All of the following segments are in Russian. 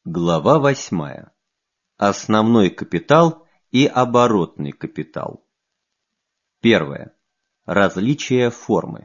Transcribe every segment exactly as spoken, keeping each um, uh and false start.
Глава восьмая. Основной капитал и оборотный капитал. Первое. Различие формы.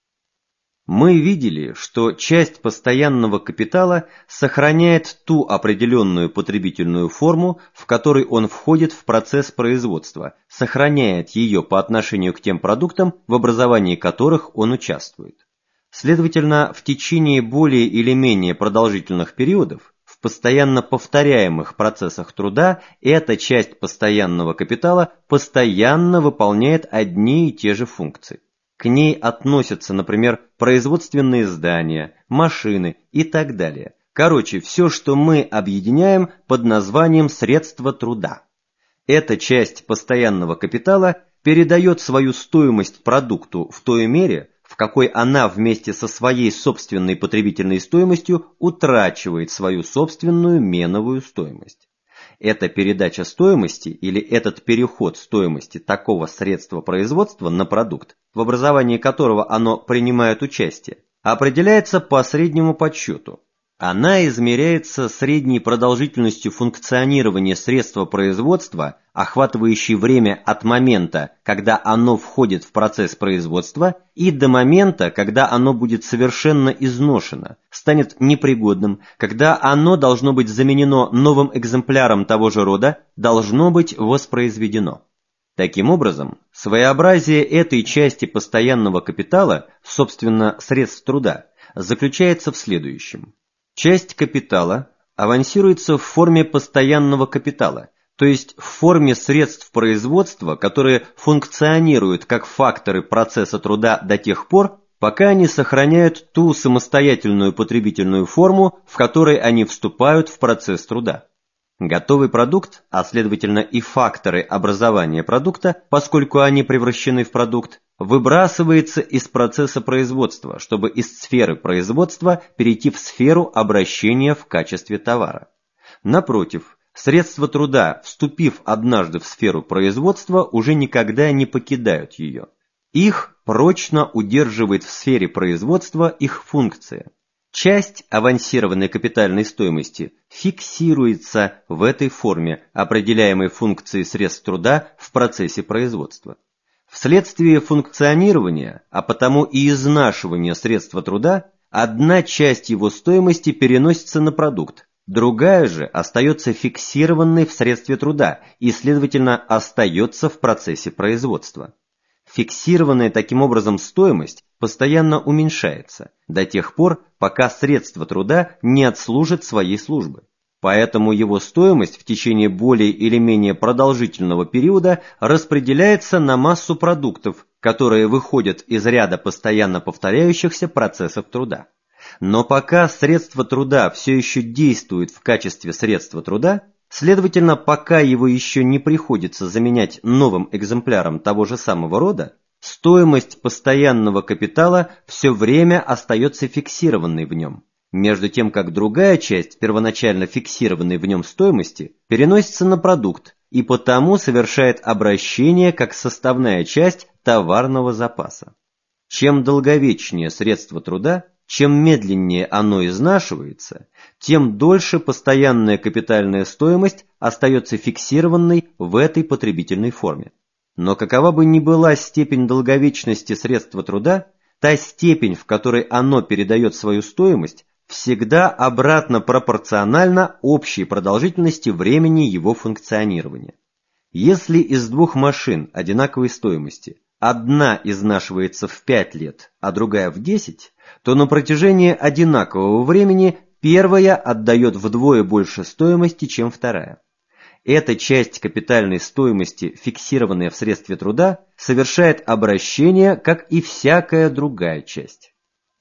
Мы видели, что часть постоянного капитала сохраняет ту определенную потребительную форму, в которой он входит в процесс производства, сохраняет ее по отношению к тем продуктам, в образовании которых он участвует. Следовательно, в течение более или менее продолжительных периодов, в постоянно повторяемых процессах труда, эта часть постоянного капитала постоянно выполняет одни и те же функции. К ней относятся, например, производственные здания, машины и так далее. Короче, все, что мы объединяем под названием средства труда. Эта часть постоянного капитала передает свою стоимость продукту в той мере, в какой она вместе со своей собственной потребительной стоимостью утрачивает свою собственную меновую стоимость. Эта передача стоимости или этот переход стоимости такого средства производства на продукт, в образовании которого оно принимает участие, определяется по среднему подсчету. Она измеряется средней продолжительностью функционирования средства производства, охватывающей время от момента, когда оно входит в процесс производства, и до момента, когда оно будет совершенно изношено, станет непригодным, когда оно должно быть заменено новым экземпляром того же рода, должно быть воспроизведено. Таким образом, своеобразие этой части постоянного капитала, собственно, средств труда, заключается в следующем. Часть капитала авансируется в форме постоянного капитала, то есть в форме средств производства, которые функционируют как факторы процесса труда до тех пор, пока они сохраняют ту самостоятельную потребительную форму, в которой они вступают в процесс труда. Готовый продукт, а следовательно и факторы образования продукта, поскольку они превращены в продукт, выбрасывается из процесса производства, чтобы из сферы производства перейти в сферу обращения в качестве товара. Напротив, средства труда, вступив однажды в сферу производства, уже никогда не покидают ее. Их прочно удерживает в сфере производства их функция. Часть авансированной капитальной стоимости фиксируется в этой форме, определяемой функцией средств труда в процессе производства. Вследствие функционирования, а потому и изнашивания средства труда, одна часть его стоимости переносится на продукт, другая же остается фиксированной в средстве труда и, следовательно, остается в процессе производства. Фиксированная таким образом стоимость постоянно уменьшается до тех пор, пока средства труда не отслужат своей службы. Поэтому его стоимость в течение более или менее продолжительного периода распределяется на массу продуктов, которые выходят из ряда постоянно повторяющихся процессов труда. Но пока средство труда все еще действует в качестве средства труда, следовательно, пока его еще не приходится заменять новым экземпляром того же самого рода, стоимость постоянного капитала все время остается фиксированной в нем, между тем как другая часть первоначально фиксированной в нем стоимости переносится на продукт и потому совершает обращение как составная часть товарного запаса. Чем долговечнее средство труда, чем медленнее оно изнашивается, тем дольше постоянная капитальная стоимость остается фиксированной в этой потребительной форме. Но какова бы ни была степень долговечности средства труда, та степень, в которой оно передает свою стоимость, всегда обратно пропорциональна общей продолжительности времени его функционирования. Если из двух машин одинаковой стоимости одна изнашивается в пять лет, а другая в десять, то на протяжении одинакового времени первая отдает вдвое больше стоимости, чем вторая. Эта часть капитальной стоимости, фиксированная в средстве труда, совершает обращение, как и всякая другая часть.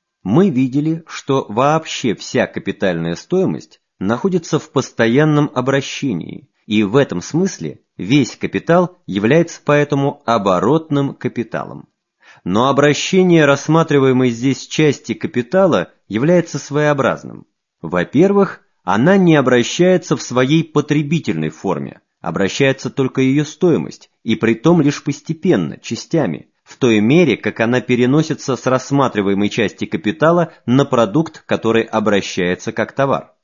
Мы видели, что вообще вся капитальная стоимость находится в постоянном обращении, и в этом смысле весь капитал является поэтому оборотным капиталом. Но обращение рассматриваемой здесь части капитала является своеобразным. Во-первых, она не обращается в своей потребительной форме, обращается только ее стоимость, и притом лишь постепенно, частями, в той мере, как она переносится с рассматриваемой части капитала на продукт, который обращается как товар.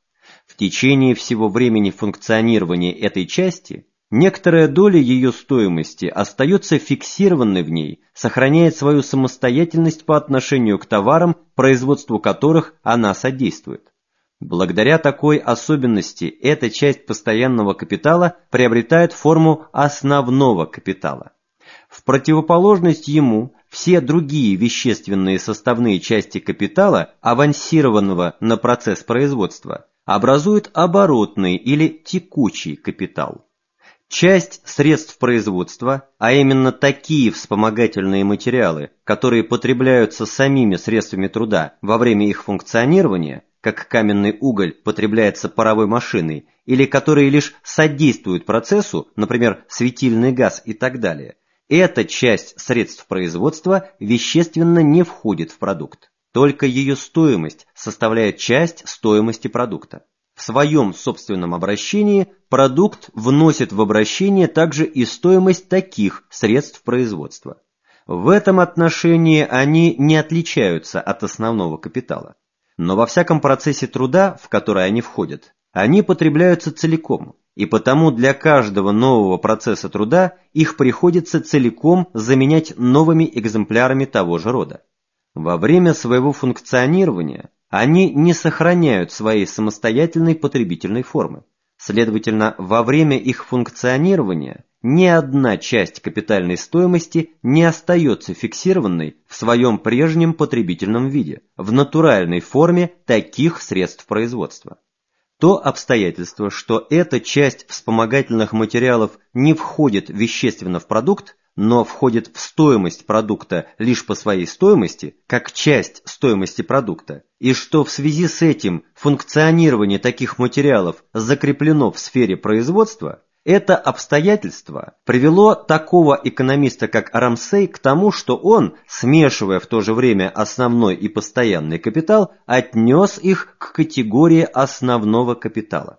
В течение всего времени функционирования этой части некоторая доля ее стоимости остается фиксированной в ней, сохраняет свою самостоятельность по отношению к товарам, производству которых она содействует. Благодаря такой особенности эта часть постоянного капитала приобретает форму основного капитала. В противоположность ему все другие вещественные составные части капитала, авансированного на процесс производства, образуют оборотный или текучий капитал. Часть средств производства, а именно такие вспомогательные материалы, которые потребляются самими средствами труда во время их функционирования, как каменный уголь потребляется паровой машиной, или которые лишь содействуют процессу, например, светильный газ и так далее, эта часть средств производства вещественно не входит в продукт. Только ее стоимость составляет часть стоимости продукта. В своем собственном обращении продукт вносит в обращение также и стоимость таких средств производства. В этом отношении они не отличаются от основного капитала. Но во всяком процессе труда, в который они входят, они потребляются целиком, и потому для каждого нового процесса труда их приходится целиком заменять новыми экземплярами того же рода. Во время своего функционирования они не сохраняют своей самостоятельной потребительной формы. Следовательно, во время их функционирования ни одна часть капитальной стоимости не остается фиксированной в своем прежнем потребительном виде, в натуральной форме таких средств производства. То обстоятельство, что эта часть вспомогательных материалов не входит вещественно в продукт, но входит в стоимость продукта лишь по своей стоимости, как часть стоимости продукта, и что в связи с этим функционирование таких материалов закреплено в сфере производства, это обстоятельство привело такого экономиста, как Рамсей, к тому, что он, смешивая в то же время основной и постоянный капитал, отнес их к категории основного капитала.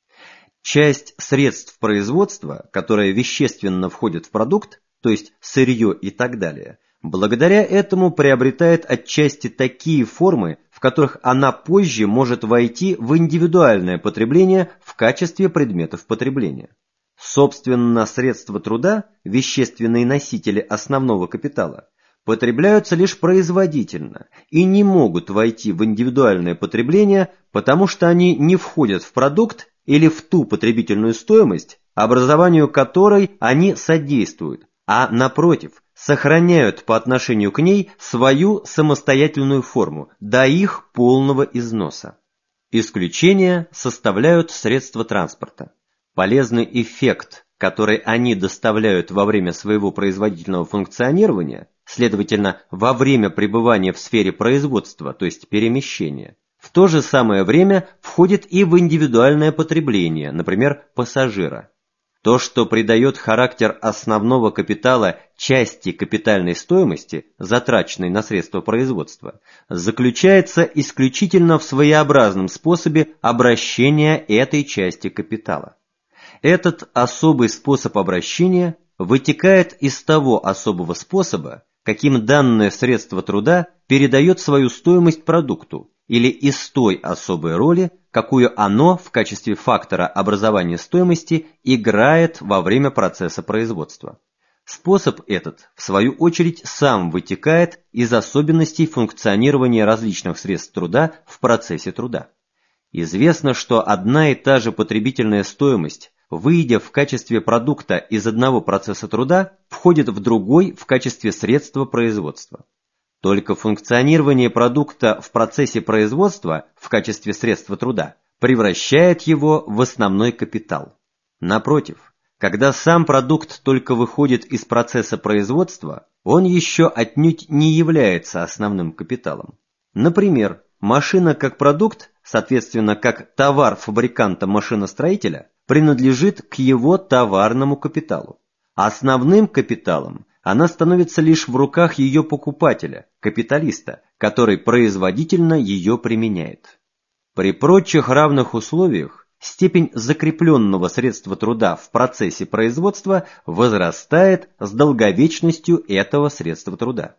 Часть средств производства, которая вещественно входит в продукт, то есть сырье и так далее, благодаря этому приобретает отчасти такие формы, в которых она позже может войти в индивидуальное потребление в качестве предметов потребления. Собственно, средства труда, вещественные носители основного капитала, потребляются лишь производительно и не могут войти в индивидуальное потребление, потому что они не входят в продукт или в ту потребительную стоимость, образованию которой они содействуют, а, напротив, сохраняют по отношению к ней свою самостоятельную форму до их полного износа. Исключения составляют средства транспорта. Полезный эффект, который они доставляют во время своего производительного функционирования, следовательно, во время пребывания в сфере производства, то есть перемещения, в то же самое время входит и в индивидуальное потребление, например, пассажира. То, что придает характер основного капитала части капитальной стоимости, затраченной на средства производства, заключается исключительно в своеобразном способе обращения этой части капитала. Этот особый способ обращения вытекает из того особого способа, каким данное средство труда передает свою стоимость продукту, или из той особой роли, какую оно в качестве фактора образования стоимости играет во время процесса производства. Способ этот, в свою очередь, сам вытекает из особенностей функционирования различных средств труда в процессе труда. Известно, что одна и та же потребительная стоимость, выйдя в качестве продукта из одного процесса труда, входит в другой в качестве средства производства. Только функционирование продукта в процессе производства в качестве средства труда превращает его в основной капитал. Напротив, когда сам продукт только выходит из процесса производства, он еще отнюдь не является основным капиталом. Например, машина как продукт, соответственно, как товар фабриканта-машиностроителя, принадлежит к его товарному капиталу. Основным капиталом она становится лишь в руках ее покупателя, капиталиста, который производительно ее применяет. При прочих равных условиях степень закрепленного средства труда в процессе производства возрастает с долговечностью этого средства труда.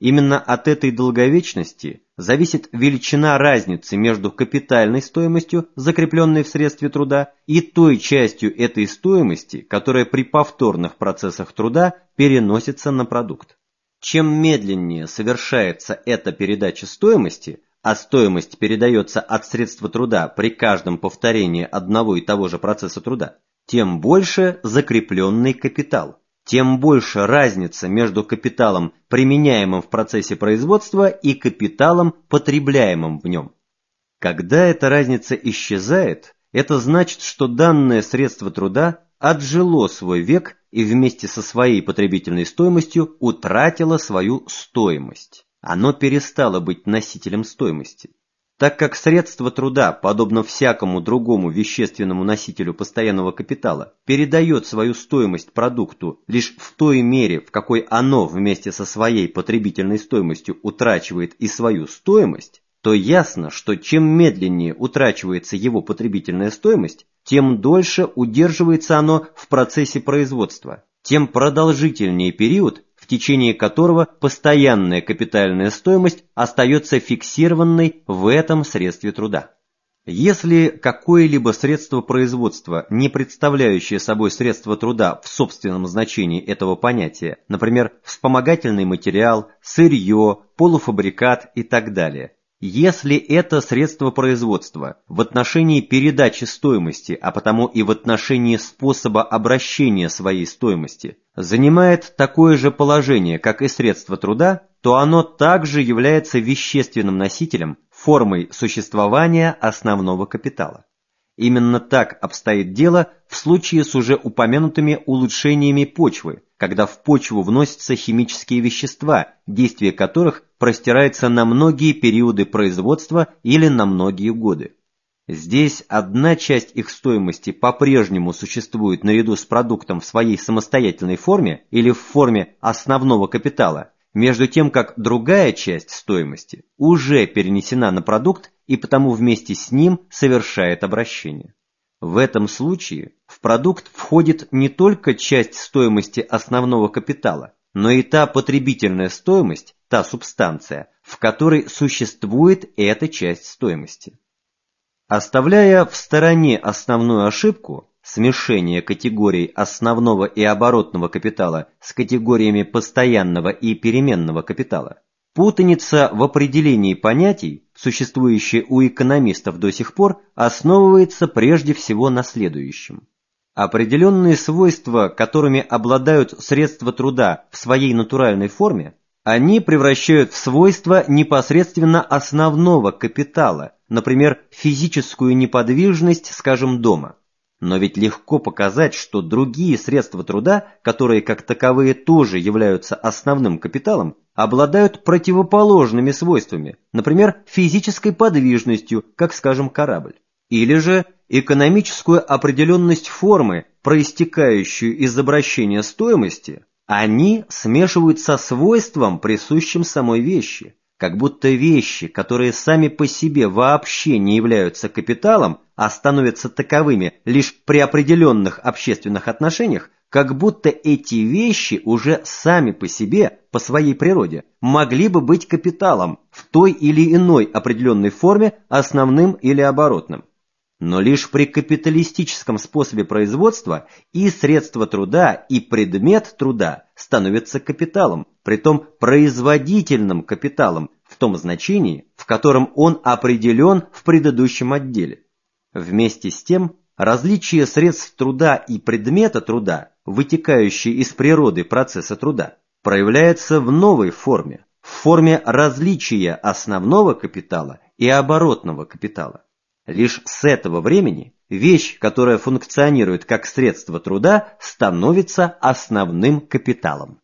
Именно от этой долговечности зависит величина разницы между капитальной стоимостью, закрепленной в средстве труда, и той частью этой стоимости, которая при повторных процессах труда переносится на продукт. Чем медленнее совершается эта передача стоимости, а стоимость передается от средства труда при каждом повторении одного и того же процесса труда, тем больше закрепленный капитал. Тем больше разница между капиталом, применяемым в процессе производства, и капиталом, потребляемым в нем. Когда эта разница исчезает, это значит, что данное средство труда отжило свой век и вместе со своей потребительной стоимостью утратило свою стоимость. Оно перестало быть носителем стоимости. Так как средство труда, подобно всякому другому вещественному носителю постоянного капитала, передает свою стоимость продукту лишь в той мере, в какой оно вместе со своей потребительной стоимостью утрачивает и свою стоимость, то ясно, что чем медленнее утрачивается его потребительная стоимость, тем дольше удерживается оно в процессе производства, тем продолжительнее период, в течение которого постоянная капитальная стоимость остается фиксированной в этом средстве труда. Если какое-либо средство производства, не представляющее собой средство труда в собственном значении этого понятия, например, вспомогательный материал, сырье, полуфабрикат и так далее, если это средство производства в отношении передачи стоимости, а потому и в отношении способа обращения своей стоимости, занимает такое же положение, как и средство труда, то оно также является вещественным носителем, формой существования основного капитала. Именно так обстоит дело в случае с уже упомянутыми улучшениями почвы, когда в почву вносятся химические вещества, действие которых простирается на многие периоды производства или на многие годы. Здесь одна часть их стоимости по-прежнему существует наряду с продуктом в своей самостоятельной форме или в форме основного капитала, между тем как другая часть стоимости уже перенесена на продукт и потому вместе с ним совершает обращение. В этом случае в продукт входит не только часть стоимости основного капитала, но и та потребительная стоимость, та субстанция, в которой существует эта часть стоимости. Оставляя в стороне основную ошибку, смешение категорий основного и оборотного капитала с категориями постоянного и переменного капитала, путаница в определении понятий, существующая у экономистов до сих пор, основывается прежде всего на следующем. Определенные свойства, которыми обладают средства труда в своей натуральной форме, они превращают в свойства непосредственно основного капитала, например, физическую неподвижность, скажем, дома. Но ведь легко показать, что другие средства труда, которые как таковые тоже являются основным капиталом, обладают противоположными свойствами, например, физической подвижностью, как, скажем, корабль, или же экономическую определенность формы, проистекающую из обращения стоимости, они смешивают со свойством, присущим самой вещи, как будто вещи, которые сами по себе вообще не являются капиталом, а становятся таковыми лишь при определенных общественных отношениях, как будто эти вещи уже сами по себе, по своей природе, могли бы быть капиталом в той или иной определенной форме, основным или оборотным. Но лишь при капиталистическом способе производства и средства труда, и предмет труда становятся капиталом, притом производительным капиталом в том значении, в котором он определен в предыдущем отделе. Вместе с тем, различие средств труда и предмета труда, вытекающее из природы процесса труда, проявляется в новой форме, в форме различия основного капитала и оборотного капитала. Лишь с этого времени вещь, которая функционирует как средство труда, становится основным капиталом.